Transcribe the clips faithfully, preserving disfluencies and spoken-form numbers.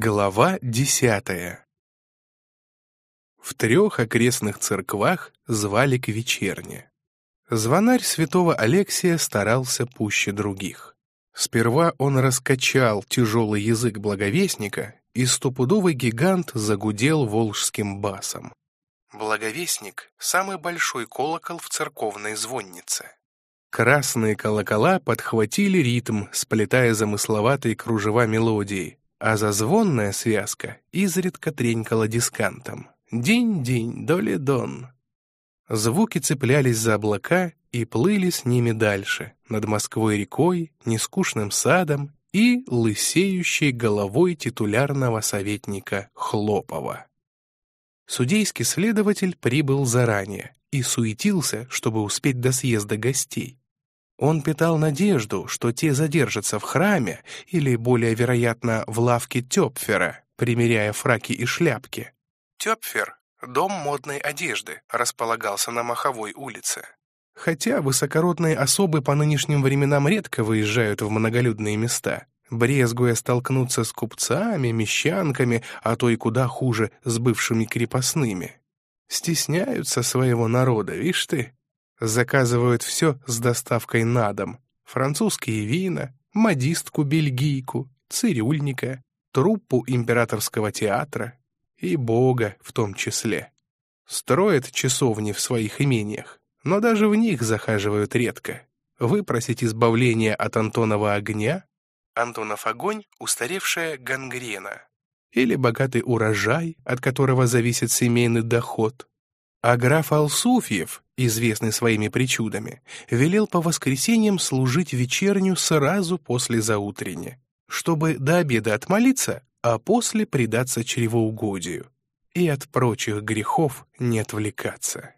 Глава десятая. В трех окрестных церквах звали к вечерне. Звонарь святого Алексия старался пуще других. Сперва он раскачал тяжелый язык благовестника, и стопудовый гигант загудел волжским басом. Благовестник — самый большой колокол в церковной звоннице. Красные колокола подхватили ритм, сплетая замысловатые кружева мелодии, а зазвонная связка изредка тренькала дискантом. «Динь-динь, доле-дон». Звуки цеплялись за облака и плыли с ними дальше, над Москвой рекой, нескучным садом и лысеющей головой титулярного советника Хлопова. Судейский следователь прибыл заранее и суетился, чтобы успеть до съезда гостей. Он питал надежду, что те задержатся в храме или, более вероятно, в лавке Тёпфера, примеряя фраки и шляпки. Тёпфер, дом модной одежды, располагался на Маховой улице. Хотя высокородные особы по нынешним временам редко выезжают в многолюдные места, брезгуя столкнуться с купцами, мещанками, а то и куда хуже, с бывшими крепостными. Стесняются своего народа, вишь ты? Заказывают все с доставкой на дом. Французские вина, модистку-бельгийку, цирюльника, труппу императорского театра и Бога в том числе. Строят часовни в своих имениях, но даже в них захаживают редко. Выпросить избавление от Антонова огня, Антонов огонь — устаревшая гангрена, или богатый урожай, от которого зависит семейный доход. А граф Алсуфьев, известный своими причудами, велел по воскресеньям служить вечерню сразу после заутренни, чтобы до обеда отмолиться, а после предаться чревоугодию и от прочих грехов не отвлекаться.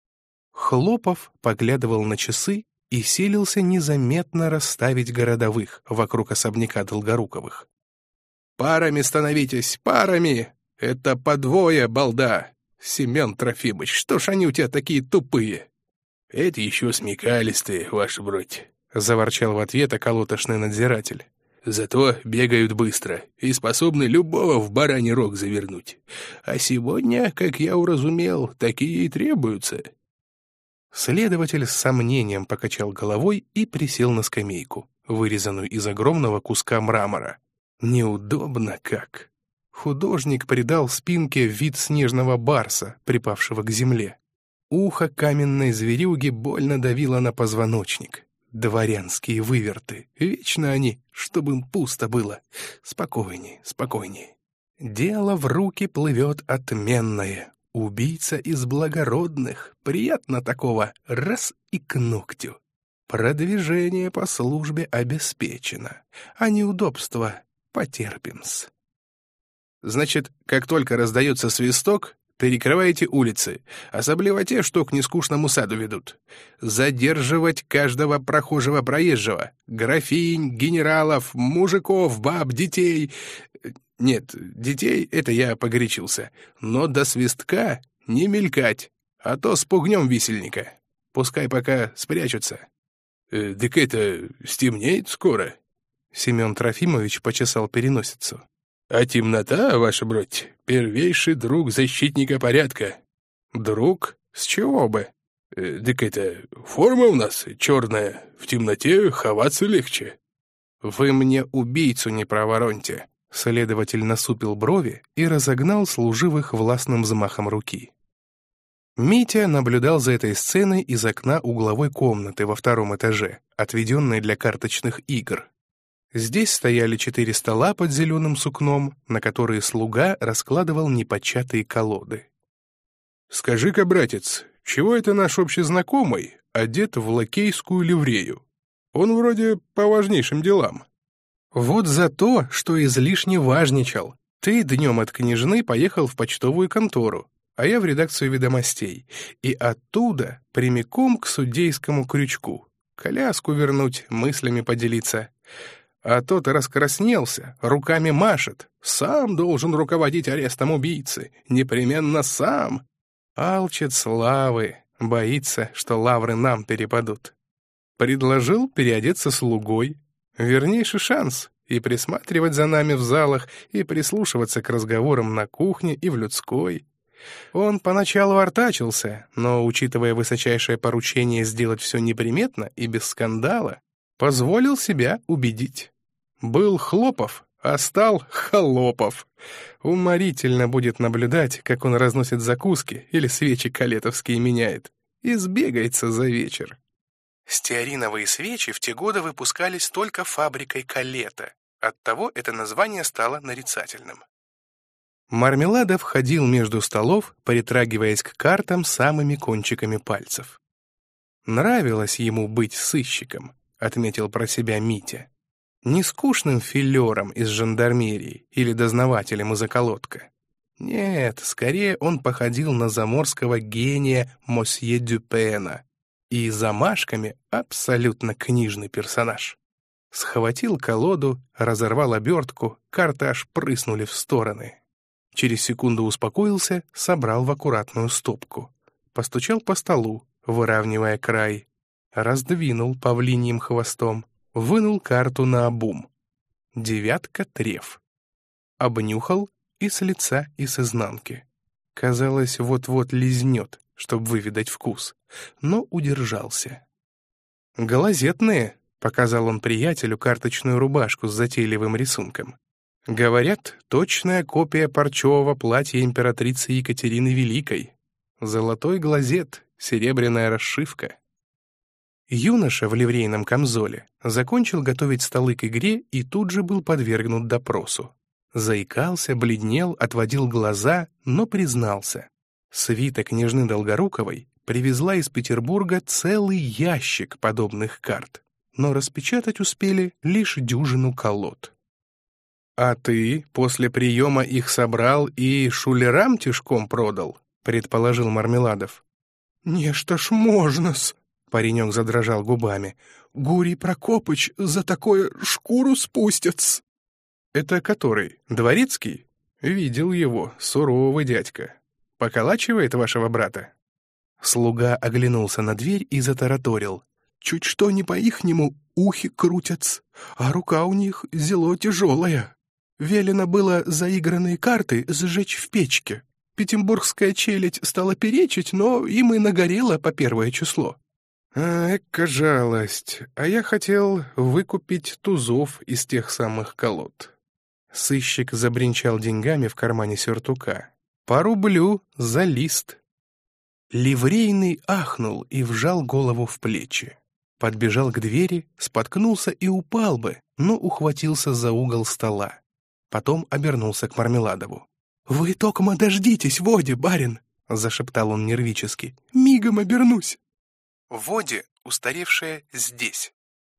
Хлопов поглядывал на часы и силился незаметно расставить городовых вокруг особняка Долгоруковых. «Парами становитесь, парами! Это по двое, балда! Семен Трофимович, что ж они у тебя такие тупые?» «Это еще смекалистые, ваша бродь», — заворчал в ответ околотошный надзиратель. «Зато бегают быстро и способны любого в бараний рог завернуть. А сегодня, как я уразумел, такие и требуются». Следователь с сомнением покачал головой и присел на скамейку, вырезанную из огромного куска мрамора. Неудобно как. Художник придал спинке вид снежного барса, припавшего к земле. Ухо каменной зверюги больно давило на позвоночник. Дворянские выверты. Вечно они, чтобы им пусто было. Спокойней, спокойней. Дело в руки плывет отменное. Убийца из благородных. Приятно такого. Раз и к ногтю. Продвижение по службе обеспечено. А неудобства потерпим-с. Значит, как только раздается свисток, перекрываете улицы, особливо те, что к нескучному саду ведут. Задерживать каждого прохожего проезжего, графинь, генералов, мужиков, баб, детей. Нет, детей — это я погорячился. Но до свистка не мелькать, а то спугнем висельника. Пускай пока спрячутся. Э, так это, стемнеет скоро. Семен Трофимович почесал переносицу. «А темнота, ваша бродь, первейший друг защитника порядка». «Друг? С чего бы?» э, «Так это, форма у нас черная, в темноте ховаться легче». «Вы мне убийцу не провороньте». Следователь насупил брови и разогнал служивых властным взмахом руки. Митя наблюдал за этой сценой из окна угловой комнаты во втором этаже, отведенной для карточных игр. Здесь стояли четыре стола под зеленым сукном, на которые слуга раскладывал непочатые колоды. «Скажи-ка, братец, чего это наш общезнакомый одет в лакейскую ливрею? Он вроде по важнейшим делам». «Вот за то, что излишне важничал. Ты днем от княжны поехал в почтовую контору, а я в редакцию ведомостей, и оттуда прямиком к судейскому крючку. Коляску вернуть, мыслями поделиться. А тот раскраснелся, руками машет. Сам должен руководить арестом убийцы. Непременно сам. Алчит славы, боится, что лавры нам перепадут. Предложил переодеться слугой. Вернейший шанс, и присматривать за нами в залах, и прислушиваться к разговорам на кухне и в людской. Он поначалу артачился, но, учитывая высочайшее поручение сделать все неприметно и без скандала, позволил себя убедить. Был Хлопов, а стал Холопов. Уморительно будет наблюдать, как он разносит закуски или свечи калетовские меняет, и сбегается за вечер. Стеариновые свечи в те годы выпускались только фабрикой Калета, оттого это название стало нарицательным. Мармеладов ходил между столов, притрагиваясь к картам самыми кончиками пальцев. «Нравилось ему быть сыщиком», — отметил про себя Митя. «Не скучным филером из жандармерии или дознавателем из околотка. Нет, скорее он походил на заморского гения мосье Дюпена, и замашками абсолютно книжный персонаж. Схватил колоду, разорвал обертку, карты аж прыснули в стороны. Через секунду успокоился, собрал в аккуратную стопку. Постучал по столу, выравнивая край. Раздвинул павлиньим хвостом, вынул карту наобум. Девятка треф. Обнюхал и с лица, и с изнанки. Казалось, вот-вот лизнет, чтобы выведать вкус, но удержался. «Глазетные», — показал он приятелю карточную рубашку с затейливым рисунком. «Говорят, точная копия парчевого платья императрицы Екатерины Великой. Золотой глазет, серебряная расшивка». Юноша в ливрейном камзоле закончил готовить столы к игре и тут же был подвергнут допросу. Заикался, бледнел, отводил глаза, но признался. Свита княжны Долгоруковой привезла из Петербурга целый ящик подобных карт, но распечатать успели лишь дюжину колод. «А ты после приема их собрал и шулерам тишком продал?» — предположил Мармеладов. «Не, что ж можно-с!» — паренек задрожал губами. «Гурий Прокопыч за такое шкуру спустят-с!» «Это который? Дворецкий?» «Видел его, суровый дядька. Поколачивает вашего брата?» Слуга оглянулся на дверь и затараторил. «Чуть что не по-ихнему ухи крутятся, а рука у них зело тяжелая. Велено было заигранные карты сжечь в печке. Петербургская челядь стала перечить, но им и нагорело по первое число». «А, эка жалость. А я хотел выкупить тузов из тех самых колод». Сыщик забринчал деньгами в кармане сюртука. «По рублю за лист». Ливрейный ахнул и вжал голову в плечи. Подбежал к двери, споткнулся и упал бы, но ухватился за угол стола. Потом обернулся к Мармеладову. «Вы токмо дождитесь, Води, барин!» — зашептал он нервически. «Мигом обернусь!» Води, устаревшая здесь.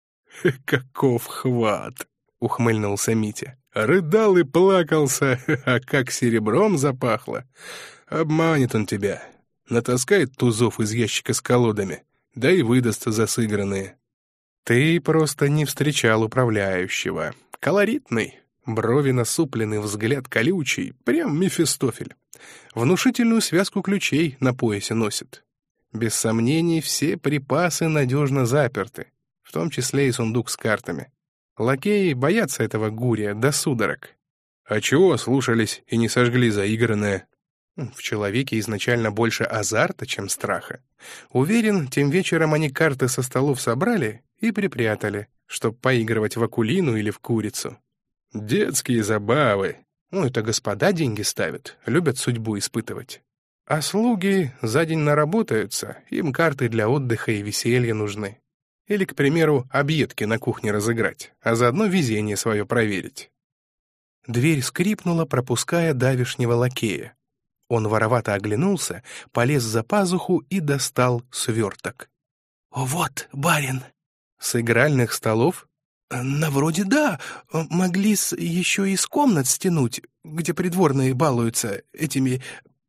«Каков хват!» — ухмыльнулся Митя. «Рыдал и плакался, а как серебром запахло! Обманет он тебя, натаскает тузов из ящика с колодами, да и выдаст за сыгранные». «Ты просто не встречал управляющего. Колоритный, брови насуплены, взгляд колючий, прям Мефистофель. Внушительную связку ключей на поясе носит. Без сомнений, все припасы надежно заперты, в том числе и сундук с картами. Лакеи боятся этого гурия до судорог. А чего слушались и не сожгли заигранное?» В человеке изначально больше азарта, чем страха. Уверен, тем вечером они карты со столов собрали и припрятали, чтоб поигрывать в акулину или в курицу. «Детские забавы!» Ну, это господа деньги ставят, любят судьбу испытывать. А слуги за день наработаются, им карты для отдыха и веселья нужны. Или, к примеру, объедки на кухне разыграть, а заодно везение свое проверить. Дверь скрипнула, пропуская давишнего лакея. Он воровато оглянулся, полез за пазуху и достал сверток. «Вот, барин!» «С игральных столов?» «На вроде да. Могли-с еще из комнат стянуть, где придворные балуются этими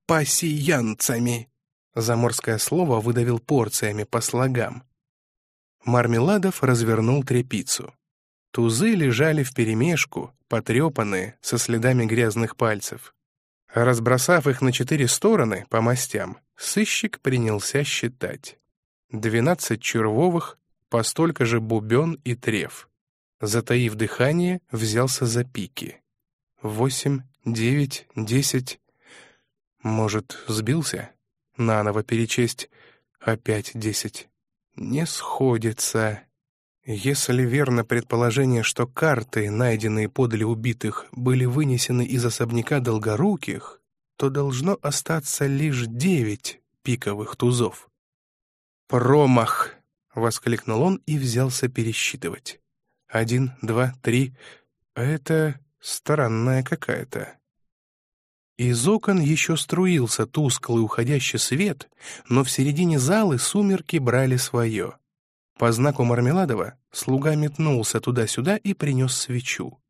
пасьянцами». Заморское слово выдавил порциями по слогам. Мармеладов развернул тряпицу. Тузы лежали вперемешку, потрепанные, со следами грязных пальцев. Разбросав их на четыре стороны по мастям, сыщик принялся считать. Двенадцать червовых, по столько же бубен и треф. Затаив дыхание, взялся за пики. Восемь, девять, десять. Может, сбился? Наново перечесть. Опять десять. Не сходится. Если верно предположение, что карты, найденные подле убитых, были вынесены из особняка Долгоруких, то должно остаться лишь девять пиковых тузов. «Промах!» — воскликнул он и взялся пересчитывать. «Один, два, три. А это странная какая-то». Из окон еще струился тусклый уходящий свет, но в середине залы сумерки брали свое. По знаку Мармеладова слуга метнулся туда-сюда и принес свечу.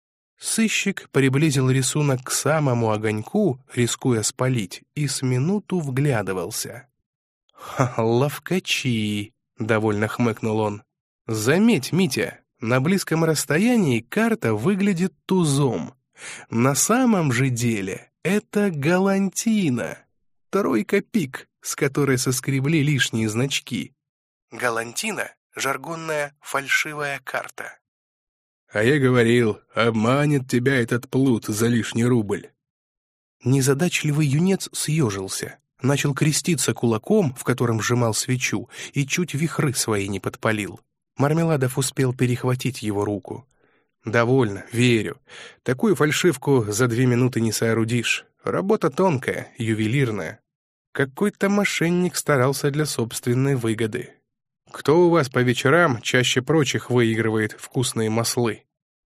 Сыщик приблизил рисунок к самому огоньку, рискуя спалить, и с минуту вглядывался. «Ха, ловкачи!» — довольно хмыкнул он. «Заметь, Митя, на близком расстоянии карта выглядит тузом. На самом же деле это галантина, тройка пик, с которой соскребли лишние значки. Галантина — жаргонная фальшивая карта». «А я говорил, обманет тебя этот плут за лишний рубль». Незадачливый юнец съежился, начал креститься кулаком, в котором сжимал свечу, и чуть вихры свои не подпалил. Мармеладов успел перехватить его руку. «Довольно, верю. Такую фальшивку за две минуты не соорудишь. Работа тонкая, ювелирная. Какой-то мошенник старался для собственной выгоды. Кто у вас по вечерам чаще прочих выигрывает вкусные маслы?»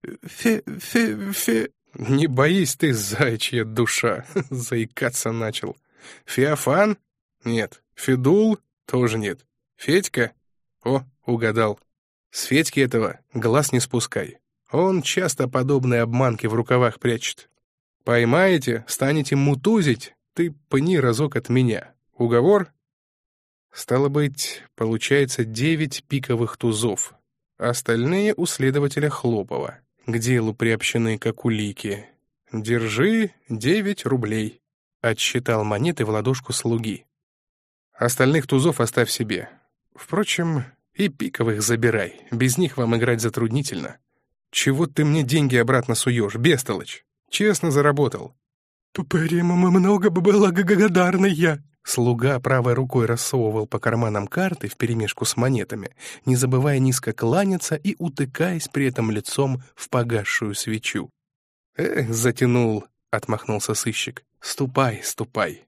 «Фе-фе-фе...» «Не боись ты, заячья душа!» — заикаться начал. «Феофан? Нет. Федул? Тоже нет. Федька? О, угадал. С Федьки этого глаз не спускай. Он часто подобные обманки в рукавах прячет. Поймаете, станете мутузить, ты пни разок от меня. Уговор?» Стало быть, получается девять пиковых тузов. Остальные у следователя Хлопова. К делу приобщены как улики. «Держи девять рублей», — отсчитал монеты в ладошку слуги. «Остальных тузов оставь себе. Впрочем, и пиковых забирай, без них вам играть затруднительно. Чего ты мне деньги обратно суешь, бестолочь? Честно заработал». «Прямо много бы была благодарная». Слуга правой рукой рассовывал по карманам карты вперемешку с монетами, не забывая низко кланяться и утыкаясь при этом лицом в погасшую свечу. «Эх, затянул», — отмахнулся сыщик. «Ступай, ступай».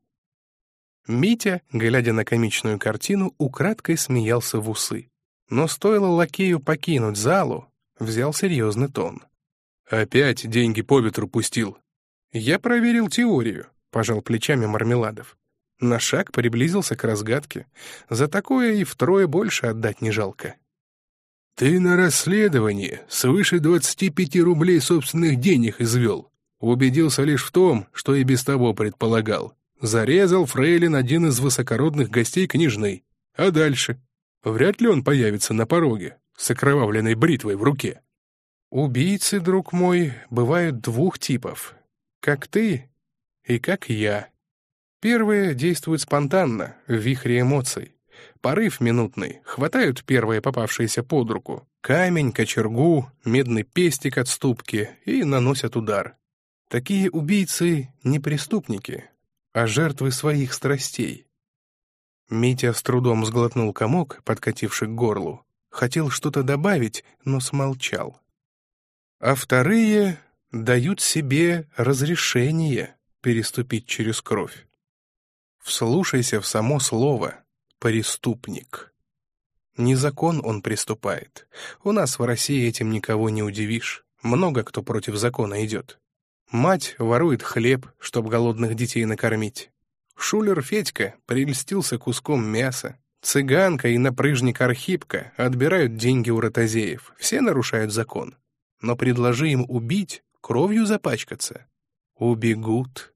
Митя, глядя на комичную картину, украдкой смеялся в усы. Но стоило лакею покинуть залу, взял серьезный тон. «Опять деньги по ветру пустил». «Я проверил теорию», — пожал плечами Мармеладов. На шаг приблизился к разгадке. За такое и втрое больше отдать не жалко. «Ты на расследовании свыше двадцати пяти рублей собственных денег извел. Убедился лишь в том, что и без того предполагал. Зарезал фрейлин один из высокородных гостей княжны. А дальше? Вряд ли он появится на пороге с окровавленной бритвой в руке». «Убийцы, друг мой, бывают двух типов. Как ты и как я. Первые действуют спонтанно, в вихре эмоций. Порыв минутный, хватают первое попавшееся под руку. Камень, кочергу, медный пестик от ступки и наносят удар. Такие убийцы не преступники, а жертвы своих страстей». Митя с трудом сглотнул комок, подкативший к горлу. Хотел что-то добавить, но смолчал. А вторые дают себе разрешение переступить через кровь. Вслушайся в само слово «преступник». Не закон он приступает. У нас в России этим никого не удивишь. Много кто против закона идет. Мать ворует хлеб, чтоб голодных детей накормить. Шулер Федька прельстился куском мяса. Цыганка и напрыжник Архипка отбирают деньги у ротозеев. Все нарушают закон. Но предложи им убить, кровью запачкаться. Убегут.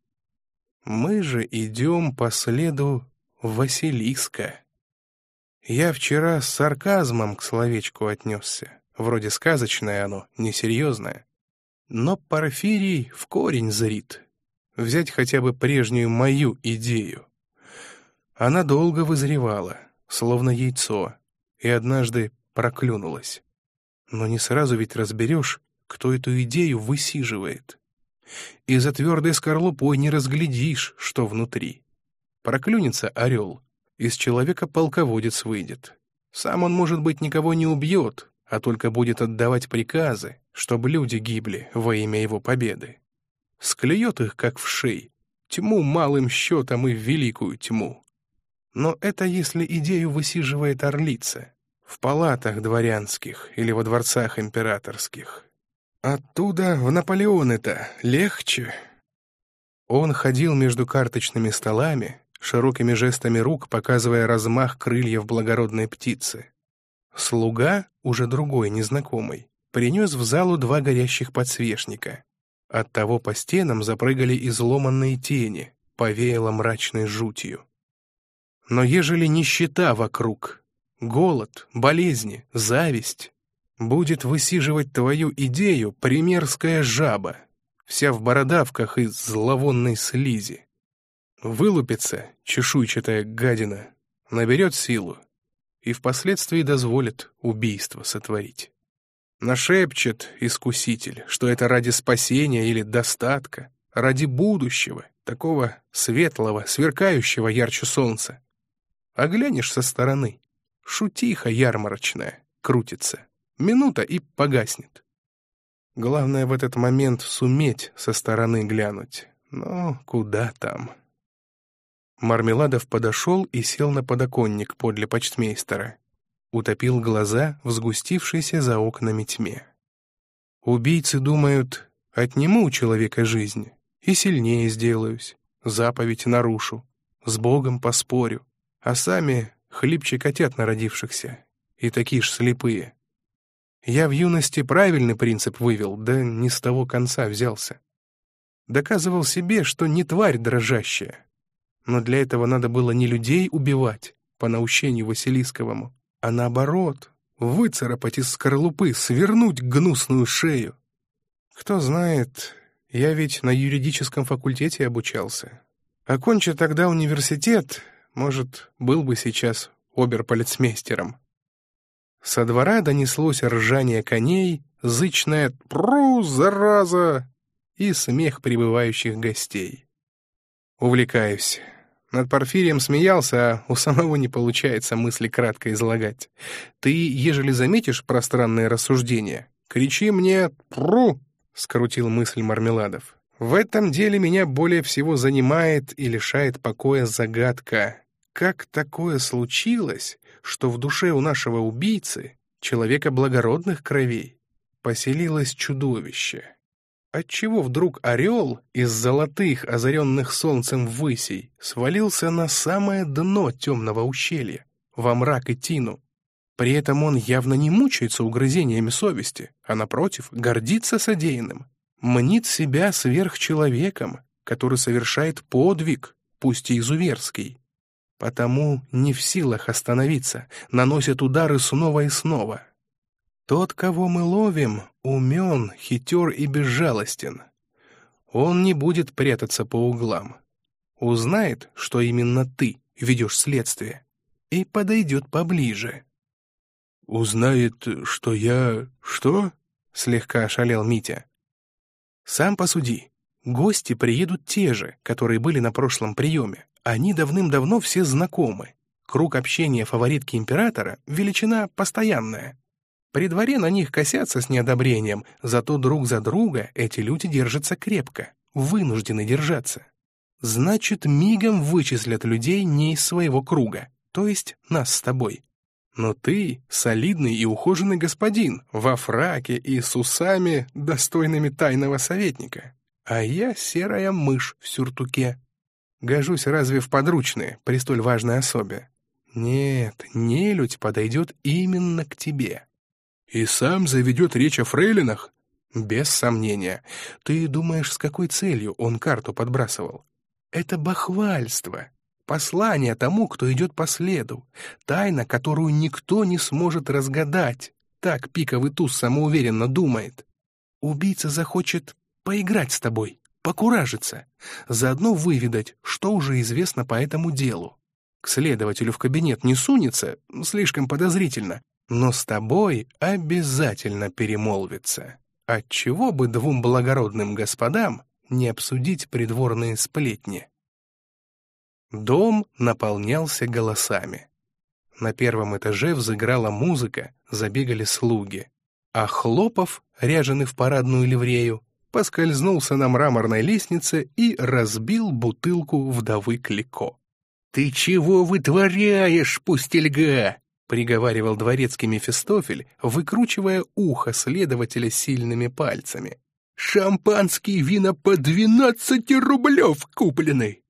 Мы же идем по следу Василиска. Я вчера с сарказмом к словечку отнесся. Вроде сказочное оно, несерьезное. Но Порфирий в корень зрит. Взять хотя бы прежнюю мою идею. Она долго вызревала, словно яйцо, и однажды проклюнулась. Но не сразу ведь разберешь, кто эту идею высиживает. И за твердой скорлупой не разглядишь, что внутри. Проклюнется орел, из человека полководец выйдет. Сам он, может быть, никого не убьет, а только будет отдавать приказы, чтобы люди гибли во имя его победы. Склюет их, как вшей, тьму малым счетом и в великую тьму. Но это если идею высиживает орлица, в палатах дворянских или во дворцах императорских. Оттуда в Наполеоны-то легче. Он ходил между карточными столами, широкими жестами рук показывая размах крыльев благородной птицы. Слуга, уже другой, незнакомый, принес в залу два горящих подсвечника. Оттого по стенам запрыгали изломанные тени, повеяло мрачной жутью. Но ежели нищета вокруг, голод, болезни, зависть, будет высиживать твою идею примерская жаба, вся в бородавках и зловонной слизи. Вылупится чешуйчатая гадина, наберет силу и впоследствии дозволит убийство сотворить. Нашепчет искуситель, что это ради спасения или достатка, ради будущего, такого светлого, сверкающего ярче солнца. А глянешь со стороны, шутиха ярмарочная крутится, минута и погаснет. Главное в этот момент суметь со стороны глянуть, но куда там. Мармеладов подошел и сел на подоконник подле почтмейстера. Утопил глаза в сгустившейся за окнами тьме. Убийцы думают, отниму у человека жизнь и сильнее сделаюсь, заповедь нарушу, с Богом поспорю, а сами хлипче котят народившихся, и такие ж слепые. Я в юности правильный принцип вывел, да не с того конца взялся. Доказывал себе, что не тварь дрожащая, но для этого надо было не людей убивать, по наущению Василисковому, а наоборот, выцарапать из скорлупы, свернуть гнусную шею. Кто знает, я ведь на юридическом факультете обучался. Окончи тогда университет, может, был бы сейчас оберполицмейстером. Со двора донеслось ржание коней, зычное «Пру, зараза!» и смех прибывающих гостей. Увлекаюсь. Над Порфирием смеялся, а у самого не получается мысли кратко излагать. Ты, ежели заметишь пространные рассуждения, кричи мне «Пру!» — скрутил мысль Мармеладов. В этом деле меня более всего занимает и лишает покоя загадка. Как такое случилось, что в душе у нашего убийцы, человека благородных кровей, поселилось чудовище? Отчего вдруг орел из золотых, озаренных солнцем ввысей, свалился на самое дно темного ущелья, во мрак и тину? При этом он явно не мучается угрызениями совести, а, напротив, гордится содеянным, мнит себя сверхчеловеком, который совершает подвиг, пусть и изуверский. Потому не в силах остановиться, наносят удары снова и снова. Тот, кого мы ловим, умен, хитер и безжалостен. Он не будет прятаться по углам. Узнает, что именно ты ведешь следствие, и подойдет поближе. «Узнает, что я... что?» — слегка ошалел Митя. «Сам посуди. Гости приедут те же, которые были на прошлом приеме. Они давным-давно все знакомы. Круг общения фаворитки императора — величина постоянная. При дворе на них косятся с неодобрением, зато друг за друга эти люди держатся крепко, вынуждены держаться. Значит, мигом вычислят людей не из своего круга, то есть нас с тобой. Но ты — солидный и ухоженный господин, во фраке и с усами, достойными тайного советника. А я серая мышь в сюртуке. Гожусь разве в подручные при столь важной особе? Нет, нелюдь подойдет именно к тебе. И сам заведет речь о фрейлинах? Без сомнения. Ты думаешь, с какой целью он карту подбрасывал? Это бахвальство, послание тому, кто идет по следу, тайна, которую никто не сможет разгадать. Так пиковый туз самоуверенно думает. Убийца захочет поиграть с тобой, покуражиться, заодно выведать, что уже известно по этому делу. К следователю в кабинет не сунется, слишком подозрительно, но с тобой обязательно перемолвится. Отчего бы двум благородным господам не обсудить придворные сплетни? Дом наполнялся голосами. На первом этаже взыграла музыка, забегали слуги. А Хлопов, ряженый в парадную ливрею, поскользнулся на мраморной лестнице и разбил бутылку вдовы Клико. «Ты чего вытворяешь, пустельга?» — приговаривал дворецкий Мефистофель, выкручивая ухо следователя сильными пальцами. «Шампанские вина по двенадцать рублев куплены!